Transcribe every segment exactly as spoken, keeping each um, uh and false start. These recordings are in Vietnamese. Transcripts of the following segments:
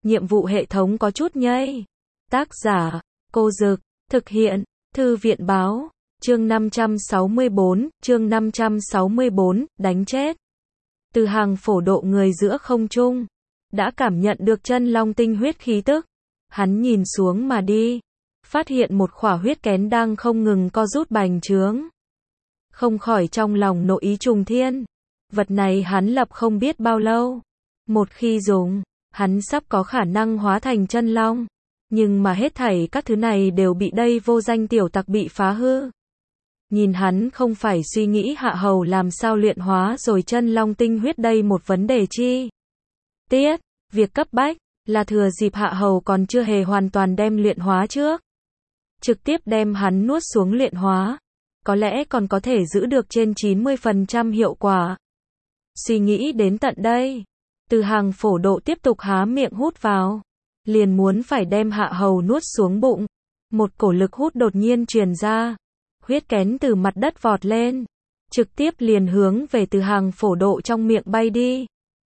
nhiệm vụ hệ thống có chút nhây. Tác giả, Cô Dực, thực hiện, Thư viện báo, chương năm trăm sáu mươi bốn, chương năm trăm sáu mươi bốn, đánh chết. Từ hàng phổ độ người giữa không trung, đã cảm nhận được chân long tinh huyết khí tức. Hắn nhìn xuống mà đi, phát hiện một khỏa huyết kén đang không ngừng co rút bành trướng. Không khỏi trong lòng nộ ý trùng thiên. Vật này hắn lập không biết bao lâu. Một khi dùng, hắn sắp có khả năng hóa thành chân long. Nhưng mà hết thảy các thứ này đều bị đây vô danh tiểu tặc bị phá hư. Nhìn hắn không phải suy nghĩ Hạ Hầu làm sao luyện hóa rồi chân long tinh huyết đây một vấn đề chi tiết. Việc cấp bách là thừa dịp Hạ Hầu còn chưa hề hoàn toàn đem luyện hóa trước, trực tiếp đem hắn nuốt xuống luyện hóa. Có lẽ còn có thể giữ được trên chín mươi phần trăm hiệu quả. Suy nghĩ đến tận đây, Từ hàng phổ độ tiếp tục há miệng hút vào. Liền muốn phải đem Hạ Hầu nuốt xuống bụng. Một cổ lực hút đột nhiên truyền ra. Huyết kén từ mặt đất vọt lên. Trực tiếp liền hướng về Từ hàng phổ độ trong miệng bay đi.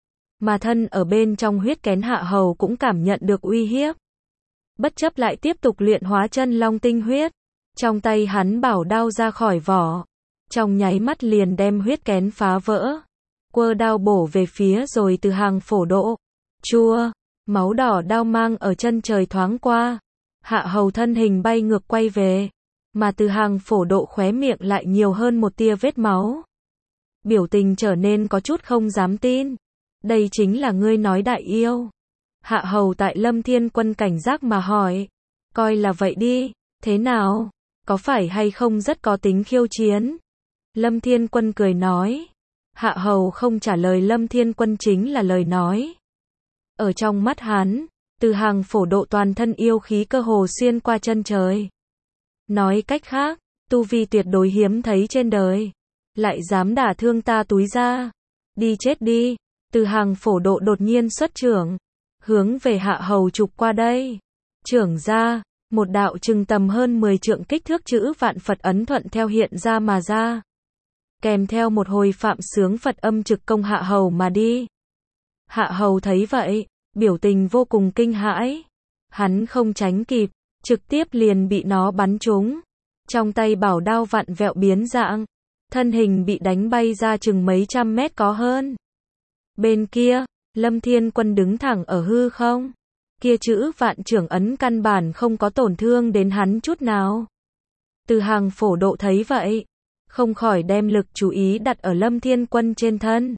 Mà thân ở bên trong huyết kén Hạ Hầu cũng cảm nhận được uy hiếp. Bất chấp lại tiếp tục luyện hóa chân long tinh huyết. Trong tay hắn bảo đao ra khỏi vỏ. Trong nháy mắt liền đem huyết kén phá vỡ. Quơ đao bổ về phía rồi Từ hàng phổ độ. Chua, máu đỏ đao mang ở chân trời thoáng qua. Hạ Hầu thân hình bay ngược quay về. Mà Từ hàng phổ độ khóe miệng lại nhiều hơn một tia vết máu. Biểu tình trở nên có chút không dám tin. Đây chính là ngươi nói đại yêu. Hạ Hầu tại Lâm Thiên Quân cảnh giác mà hỏi. Coi là vậy đi, thế nào? Có phải hay không rất có tính khiêu chiến? Lâm Thiên Quân cười nói. Hạ Hầu không trả lời Lâm Thiên Quân chính là lời nói. Ở trong mắt hắn, Từ hàng phổ độ toàn thân yêu khí cơ hồ xuyên qua chân trời. Nói cách khác, tu vi tuyệt đối hiếm thấy trên đời. Lại dám đả thương ta túi ra. Đi chết đi. Từ hàng phổ độ đột nhiên xuất trưởng. Hướng về Hạ Hầu chụp qua đây. Trưởng ra, một đạo chừng tầm hơn mười trượng kích thước chữ vạn Phật ấn thuận theo hiện ra mà ra. Kèm theo một hồi phạm sướng Phật âm trực công Hạ Hầu mà đi. Hạ Hầu thấy vậy, biểu tình vô cùng kinh hãi. Hắn không tránh kịp, trực tiếp liền bị nó bắn trúng. Trong tay bảo đao vặn vẹo biến dạng. Thân hình bị đánh bay ra chừng mấy trăm mét có hơn. Bên kia, Lâm Thiên Quân đứng thẳng ở hư không. Kia chữ vạn trưởng ấn căn bản không có tổn thương đến hắn chút nào. Từ hàng phổ độ thấy vậy, không khỏi đem lực chú ý đặt ở Lâm Thiên Quân trên thân.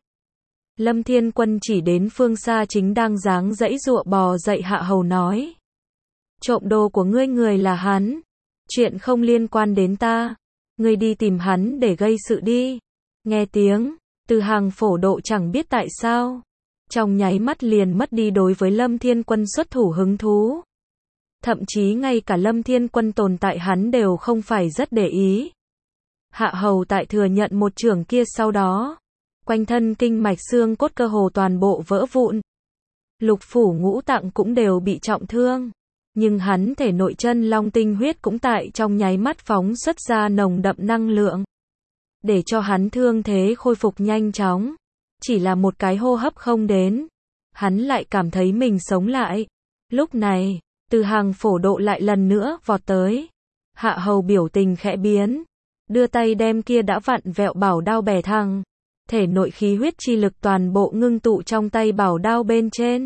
Lâm Thiên Quân chỉ đến phương xa chính đang dáng dãy giụa bò dậy Hạ Hầu nói. Trộm đồ của ngươi người là hắn. Chuyện không liên quan đến ta. Ngươi đi tìm hắn để gây sự đi. Nghe tiếng, Từ hàng phổ độ chẳng biết tại sao. Trong nháy mắt liền mất đi đối với Lâm Thiên Quân xuất thủ hứng thú. Thậm chí ngay cả Lâm Thiên Quân tồn tại hắn đều không phải rất để ý. Hạ Hầu tại thừa nhận một chưởng kia sau đó. Quanh thân kinh mạch xương cốt cơ hồ toàn bộ vỡ vụn. Lục phủ ngũ tạng cũng đều bị trọng thương. Nhưng hắn thể nội chân long tinh huyết cũng tại trong nháy mắt phóng xuất ra nồng đậm năng lượng. Để cho hắn thương thế khôi phục nhanh chóng. Chỉ là một cái hô hấp không đến. Hắn lại cảm thấy mình sống lại. Lúc này, Từ hàng phổ độ lại lần nữa vọt tới. Hạ Hầu biểu tình khẽ biến. Đưa tay đem kia đã vặn vẹo bảo đao bẻ thẳng. Thể nội khí huyết chi lực toàn bộ ngưng tụ trong tay bảo đao bên trên.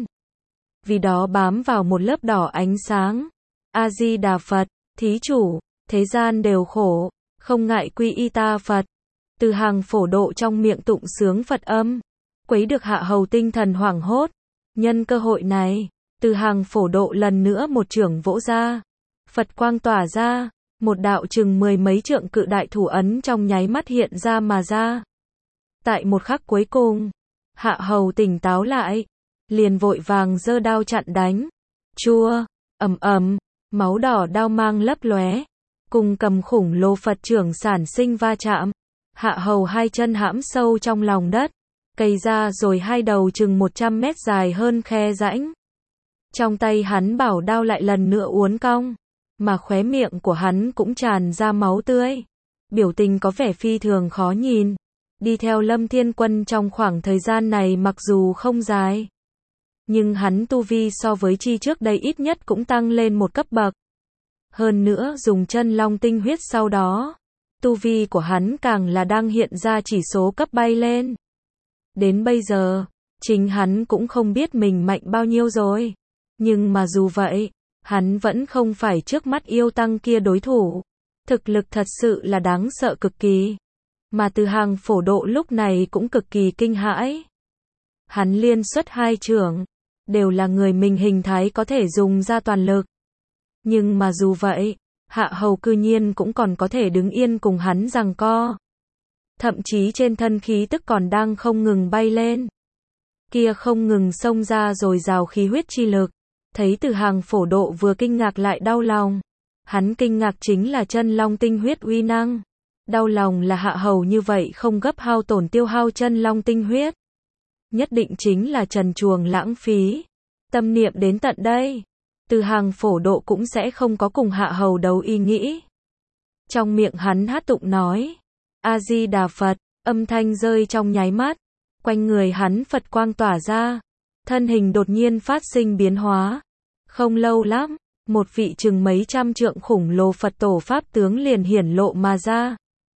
Vì đó bám vào một lớp đỏ ánh sáng. A-di-đà Phật, thí chủ, thế gian đều khổ, không ngại quy y ta Phật. Từ hàng phổ độ trong miệng tụng sướng Phật âm. Quấy được Hạ Hầu tinh thần hoảng hốt. Nhân cơ hội này, Từ hàng phổ độ lần nữa một chưởng vỗ ra. Phật quang tỏa ra. Một đạo chừng mười mấy trượng cự đại thủ ấn trong nháy mắt hiện ra mà ra. Tại một khắc cuối cùng, Hạ Hầu tỉnh táo lại. Liền vội vàng giơ đao chặn đánh. Chua, ầm ầm, máu đỏ đao mang lấp lóe. Cùng cầm khủng lồ Phật trưởng sản sinh va chạm. Hạ Hầu hai chân hãm sâu trong lòng đất. Cày ra rồi hai đầu chừng một trăm mét dài hơn khe rãnh. Trong tay hắn bảo đao lại lần nữa uốn cong. Mà khóe miệng của hắn cũng tràn ra máu tươi. Biểu tình có vẻ phi thường khó nhìn. Đi theo Lâm Thiên Quân trong khoảng thời gian này mặc dù không dài. Nhưng hắn tu vi so với chi trước đây ít nhất cũng tăng lên một cấp bậc. Hơn nữa dùng chân long tinh huyết sau đó, tu vi của hắn càng là đang hiện ra chỉ số cấp bay lên. Đến bây giờ, chính hắn cũng không biết mình mạnh bao nhiêu rồi. Nhưng mà dù vậy, hắn vẫn không phải trước mắt yêu tăng kia đối thủ. Thực lực thật sự là đáng sợ cực kỳ. Mà Từ Hàng Phổ Độ lúc này cũng cực kỳ kinh hãi. Hắn liên xuất hai chưởng, đều là người mình hình thái có thể dùng ra toàn lực. Nhưng mà dù vậy, Hạ Hầu cư nhiên cũng còn có thể đứng yên cùng hắn giằng co. Thậm chí trên thân khí tức còn đang không ngừng bay lên. Kia không ngừng xông ra rồi rào khí huyết chi lực. Thấy Từ Hàng Phổ Độ vừa kinh ngạc lại đau lòng. Hắn kinh ngạc chính là chân long tinh huyết uy năng. Đau lòng là Hạ Hầu như vậy không gấp hao tổn tiêu hao chân long tinh huyết. Nhất định chính là trần truồng lãng phí. Tâm niệm đến tận đây, Từ Hàng Phổ Độ cũng sẽ không có cùng Hạ Hầu đấu ý nghĩ. Trong miệng hắn hát tụng nói, A-di-đà Phật, âm thanh rơi trong nháy mắt, quanh người hắn Phật quang tỏa ra, thân hình đột nhiên phát sinh biến hóa. Không lâu lắm, một vị chừng mấy trăm trượng khủng lồ Phật tổ Pháp tướng liền hiển lộ mà ra.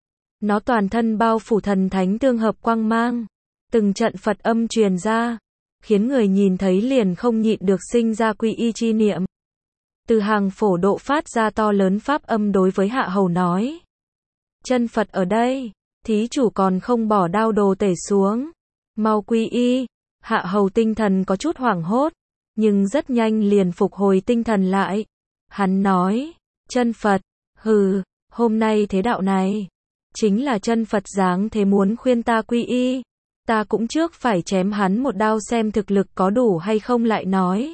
Nó toàn thân bao phủ thần thánh tương hợp quang mang, từng trận Phật âm truyền ra, khiến người nhìn thấy liền không nhịn được sinh ra quy y chi niệm. Từ Hàng Phổ Độ phát ra to lớn pháp âm đối với Hạ Hầu nói. Chân Phật ở đây, thí chủ còn không bỏ đao đồ tể xuống. Mau quy y. Hạ Hầu tinh thần có chút hoảng hốt, nhưng rất nhanh liền phục hồi tinh thần lại. Hắn nói, chân Phật, hừ, hôm nay thế đạo này, chính là chân Phật dáng thế muốn khuyên ta quy y. Ta cũng trước phải chém hắn một đao xem thực lực có đủ hay không lại nói.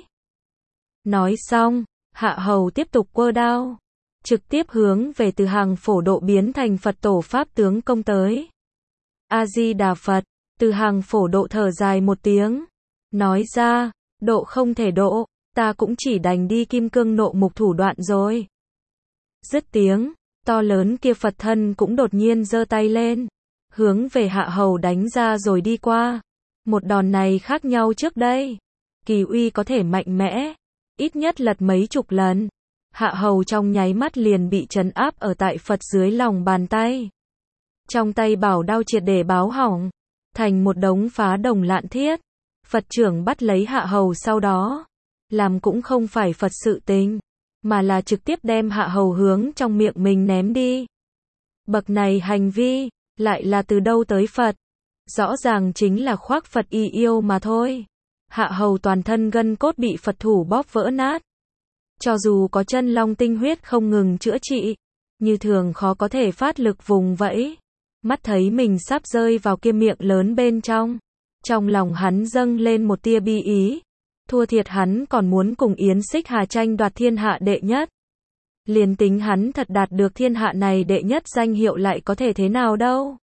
Nói xong, Hạ Hầu tiếp tục quơ đao, trực tiếp hướng về Từ Hàng Phổ Độ biến thành Phật tổ Pháp tướng công tới. A-di-đà Phật, Từ Hàng Phổ Độ thở dài một tiếng, nói ra, độ không thể độ, ta cũng chỉ đành đi kim cương nộ mục thủ đoạn rồi. Dứt tiếng, to lớn kia Phật thân cũng đột nhiên giơ tay lên, hướng về Hạ Hầu đánh ra rồi đi qua. Một đòn này khác nhau trước đây, kỳ uy có thể mạnh mẽ, ít nhất lật mấy chục lần. Hạ Hầu trong nháy mắt liền bị trấn áp ở tại Phật dưới lòng bàn tay. Trong tay bảo đao triệt để báo hỏng, thành một đống phá đồng lạn thiết. Phật trưởng bắt lấy Hạ Hầu sau đó, làm cũng không phải Phật sự tình, mà là trực tiếp đem Hạ Hầu hướng trong miệng mình ném đi. Bậc này hành vi, lại là từ đâu tới Phật? Rõ ràng chính là khoác Phật y yêu mà thôi. Hạ Hầu toàn thân gân cốt bị Phật thủ bóp vỡ nát. Cho dù có chân long tinh huyết không ngừng chữa trị, như thường khó có thể phát lực vùng vẫy. Mắt thấy mình sắp rơi vào kia miệng lớn bên trong, trong lòng hắn dâng lên một tia bi ý. Thua thiệt hắn còn muốn cùng Yến Xích Hà tranh đoạt thiên hạ đệ nhất. Liền tính hắn thật đạt được thiên hạ này đệ nhất danh hiệu lại có thể thế nào đâu.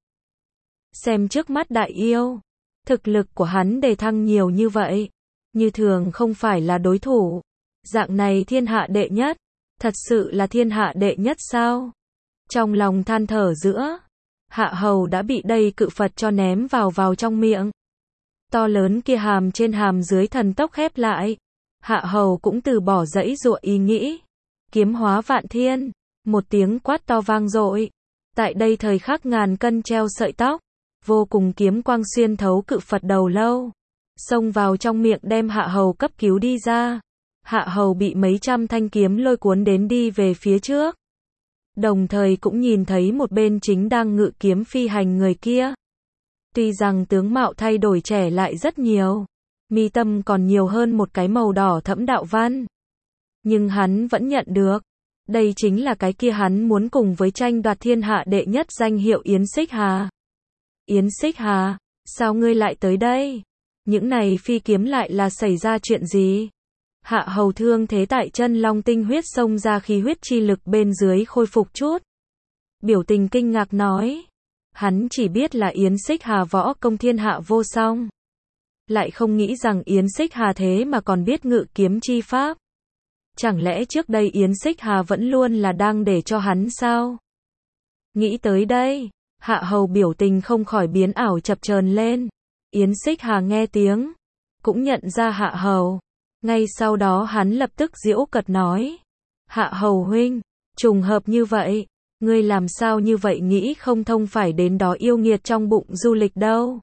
Xem trước mắt đại yêu, thực lực của hắn đề thăng nhiều như vậy, như thường không phải là đối thủ. Dạng này thiên hạ đệ nhất, thật sự là thiên hạ đệ nhất sao? Trong lòng than thở giữa, Hạ Hầu đã bị đây cự Phật cho ném vào vào trong miệng. To lớn kia hàm trên hàm dưới thần tốc khép lại. Hạ Hầu cũng từ bỏ dãy dụa ý nghĩ. Kiếm hóa vạn thiên, một tiếng quát to vang dội. Tại đây thời khắc ngàn cân treo sợi tóc, vô cùng kiếm quang xuyên thấu cự Phật đầu lâu, xông vào trong miệng đem Hạ Hầu cấp cứu đi ra. Hạ Hầu bị mấy trăm thanh kiếm lôi cuốn đến đi về phía trước. Đồng thời cũng nhìn thấy một bên chính đang ngự kiếm phi hành người kia. Tuy rằng tướng mạo thay đổi trẻ lại rất nhiều, mi tâm còn nhiều hơn một cái màu đỏ thẫm đạo văn. Nhưng hắn vẫn nhận được, đây chính là cái kia hắn muốn cùng với tranh đoạt thiên hạ đệ nhất danh hiệu Yến Xích Hà. Yến Xích Hà, sao ngươi lại tới đây? Những này phi kiếm lại là xảy ra chuyện gì? Hạ Hầu thương thế tại chân long tinh huyết xông ra khí huyết chi lực bên dưới khôi phục chút. Biểu tình kinh ngạc nói. Hắn chỉ biết là Yến Xích Hà võ công thiên hạ vô song. Lại không nghĩ rằng Yến Xích Hà thế mà còn biết ngự kiếm chi pháp. Chẳng lẽ trước đây Yến Xích Hà vẫn luôn là đang để cho hắn sao? Nghĩ tới đây, Hạ Hầu biểu tình không khỏi biến ảo chập chờn lên. Yến Xích Hà nghe tiếng, cũng nhận ra Hạ Hầu. Ngay sau đó hắn lập tức giễu cợt nói. Hạ Hầu huynh, trùng hợp như vậy, ngươi làm sao như vậy nghĩ không thông phải đến đó yêu nghiệt trong bụng du lịch đâu.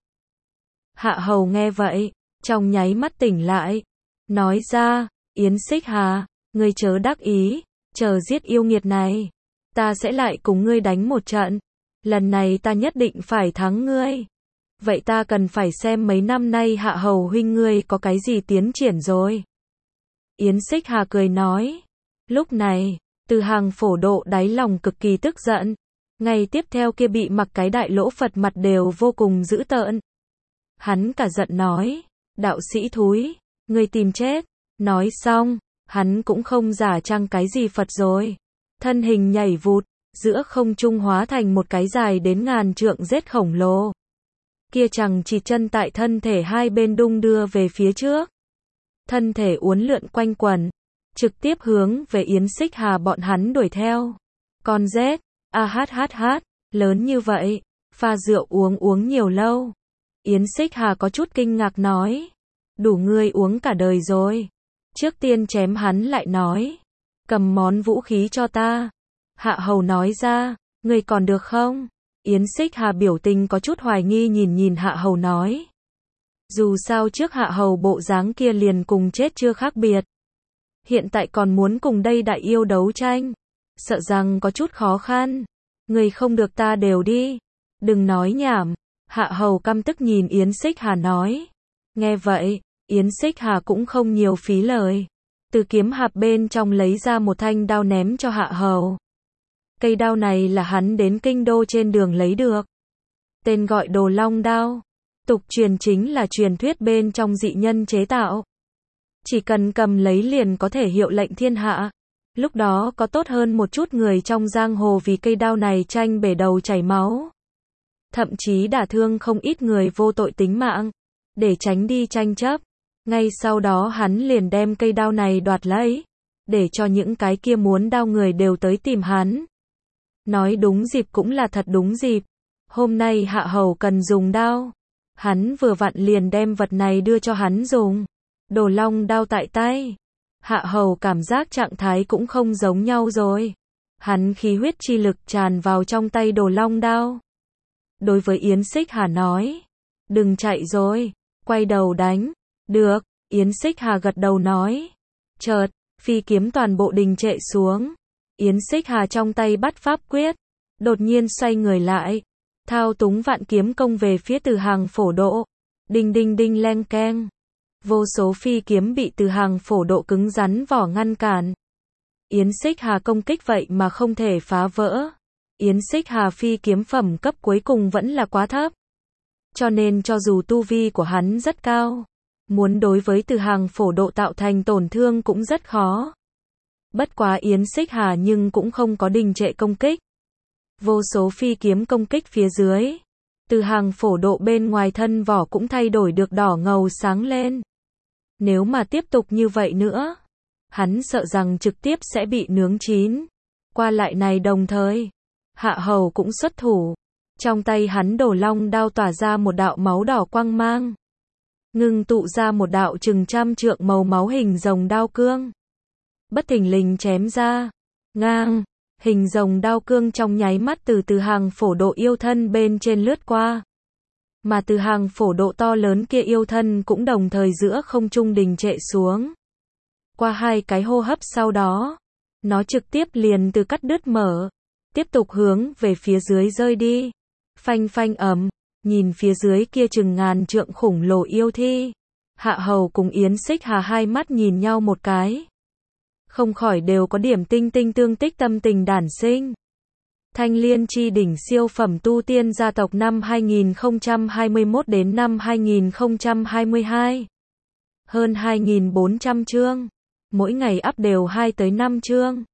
Hạ Hầu nghe vậy, trong nháy mắt tỉnh lại, nói ra, Yến Xích Hà, ngươi chớ đắc ý, chờ giết yêu nghiệt này, ta sẽ lại cùng ngươi đánh một trận, lần này ta nhất định phải thắng ngươi. Vậy ta cần phải xem mấy năm nay Hạ Hầu huynh ngươi có cái gì tiến triển rồi. Yến Xích Hà cười nói. Lúc này, Từ Hàng Phổ Độ đáy lòng cực kỳ tức giận. Ngày tiếp theo kia bị mặc cái đại lỗ Phật mặt đều vô cùng dữ tợn. Hắn cả giận nói, đạo sĩ thúi, ngươi tìm chết. Nói xong, hắn cũng không giả trang cái gì Phật rồi. Thân hình nhảy vụt, giữa không trung hóa thành một cái dài đến ngàn trượng rết khổng lồ. Kia chẳng chỉ chân tại thân thể hai bên đung đưa về phía trước. Thân thể uốn lượn quanh quẩn, trực tiếp hướng về Yến Xích Hà bọn hắn đuổi theo. Con rết, a hát hát hát, lớn như vậy, pha rượu uống uống nhiều lâu. Yến Xích Hà có chút kinh ngạc nói, đủ ngươi uống cả đời rồi. Trước tiên chém hắn lại nói, cầm món vũ khí cho ta. Hạ Hầu nói ra, ngươi còn được không? Yến Xích Hà biểu tình có chút hoài nghi nhìn nhìn Hạ Hầu nói. Dù sao trước Hạ Hầu bộ dáng kia liền cùng chết chưa khác biệt. Hiện tại còn muốn cùng đây đại yêu đấu tranh. Sợ rằng có chút khó khăn. Người không được ta đều đi. Đừng nói nhảm. Hạ Hầu căm tức nhìn Yến Xích Hà nói. Nghe vậy, Yến Xích Hà cũng không nhiều phí lời. Từ kiếm hạp bên trong lấy ra một thanh đao ném cho Hạ Hầu. Cây đao này là hắn đến kinh đô trên đường lấy được. Tên gọi Đồ Long đao. Tục truyền chính là truyền thuyết bên trong dị nhân chế tạo. Chỉ cần cầm lấy liền có thể hiệu lệnh thiên hạ. Lúc đó có tốt hơn một chút người trong giang hồ vì cây đao này tranh bể đầu chảy máu. Thậm chí đả thương không ít người vô tội tính mạng. Để tránh đi tranh chấp. Ngay sau đó hắn liền đem cây đao này đoạt lấy. Để cho những cái kia muốn đao người đều tới tìm hắn. Nói đúng dịp cũng là thật đúng dịp. Hôm nay Hạ Hầu cần dùng đao. Hắn vừa vặn liền đem vật này đưa cho hắn dùng. Đồ Long đao tại tay. Hạ Hầu cảm giác trạng thái cũng không giống nhau rồi. Hắn khí huyết chi lực tràn vào trong tay Đồ Long đao. Đối với Yến Xích Hà nói. Đừng chạy rồi. Quay đầu đánh. Được. Yến Xích Hà gật đầu nói. Chợt, phi kiếm toàn bộ đình trệ xuống. Yến Xích Hà trong tay bắt pháp quyết. Đột nhiên xoay người lại. Thao túng vạn kiếm công về phía Từ Hàng Phổ Độ. Đinh đinh đinh leng keng. Vô số phi kiếm bị Từ Hàng Phổ Độ cứng rắn vỏ ngăn cản. Yến Xích Hà công kích vậy mà không thể phá vỡ. Yến Xích Hà phi kiếm phẩm cấp cuối cùng vẫn là quá thấp. Cho nên cho dù tu vi của hắn rất cao, muốn đối với Từ Hàng Phổ Độ tạo thành tổn thương cũng rất khó. Bất quá Yến Xích Hà nhưng cũng không có đình trệ công kích. Vô số phi kiếm công kích phía dưới. Từ Hàng Phổ Độ bên ngoài thân vỏ cũng thay đổi được đỏ ngầu sáng lên. Nếu mà tiếp tục như vậy nữa, hắn sợ rằng trực tiếp sẽ bị nướng chín. Qua lại này đồng thời, Hạ Hầu cũng xuất thủ. Trong tay hắn Đồ Long đao tỏa ra một đạo máu đỏ quang mang. Ngưng tụ ra một đạo chừng trăm trượng màu máu hình rồng đao cương. Bất thình lình chém ra. Ngang. Hình rồng đao cương trong nháy mắt từ Từ Hàng Phổ Độ yêu thân bên trên lướt qua. Mà Từ Hàng Phổ Độ to lớn kia yêu thân cũng đồng thời giữa không trung đình trệ xuống. Qua hai cái hô hấp sau đó, nó trực tiếp liền từ cắt đứt mở, tiếp tục hướng về phía dưới rơi đi. Phanh phanh ầm, nhìn phía dưới kia chừng ngàn trượng khủng lồ yêu thi. Hạ Hầu cùng Yến Xích Hà hai mắt nhìn nhau một cái. Không khỏi đều có điểm tinh tinh tương tích tâm tình đản sinh. Thanh Liên chi đỉnh siêu phẩm tu tiên gia tộc năm hai nghìn không trăm hai mươi mốt đến năm hai nghìn không trăm hai mươi hai. Hơn hai nghìn bốn trăm chương. Mỗi ngày up đều hai tới năm chương.